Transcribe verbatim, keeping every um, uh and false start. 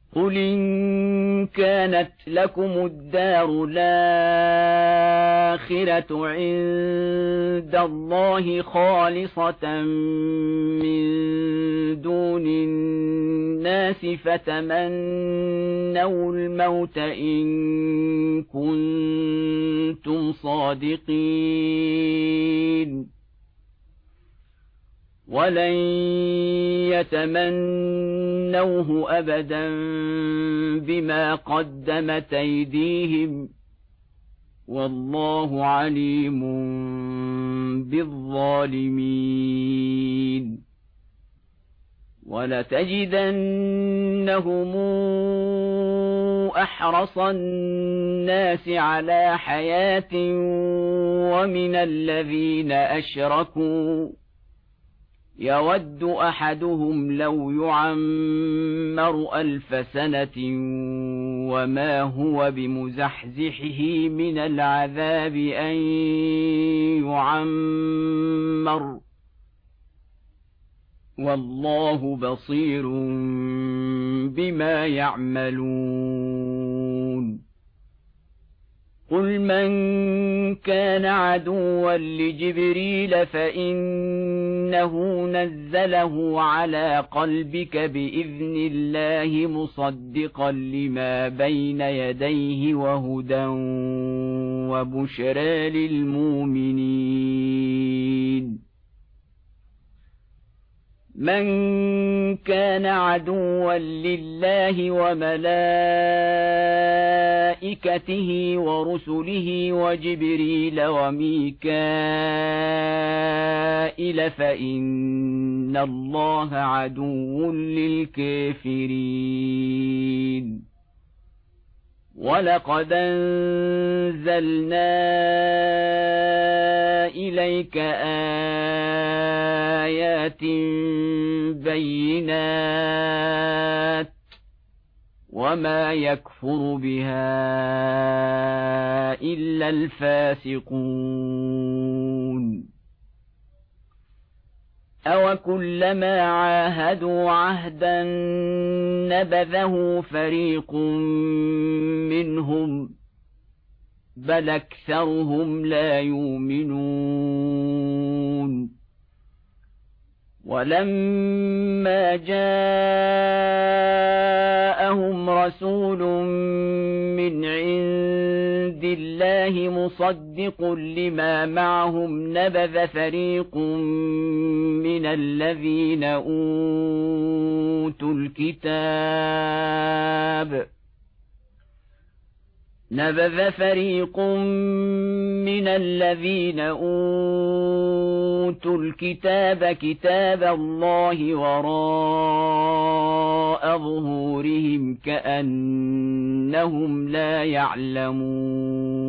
قل إن كانت لكم الدار الآخرة عند الله خالصة من دون الناس فتمنوا الموت إن كنتم صادقين ولن يتمنوه أبدا بما قدمت أيديهم والله عليم بالظالمين ولتجدنهم أحرص الناس على حياة ومن الذين أشركوا يود أحدهم لو يعمر ألف سنة وما هو بمزحزحه من العذاب أن يعمر والله بصير بما يعملون قل من كان عدوا لجبريل فإنه نزله على قلبك بإذن الله مصدقا لما بين يديه وهدى وبشرى للمؤمنين من كان عدوا لله وملائكته ورسله وجبريل وميكائيل فإن الله عدو للكافرين ولقد أنزلنا إليك آيات بينات وما يكفر بها إلا الفاسقون أوكلما عاهدوا عهدا نبذه فريق منهم بل أكثرهم لا يؤمنون ولما جاءهم رسول من عند الله مصدق لما معهم نبذ فريق من الذين أوتوا الكتاب نبذ فريق من الذين أوتوا الكتاب كتاب الله وراء ظهورهم كأنهم لا يعلمون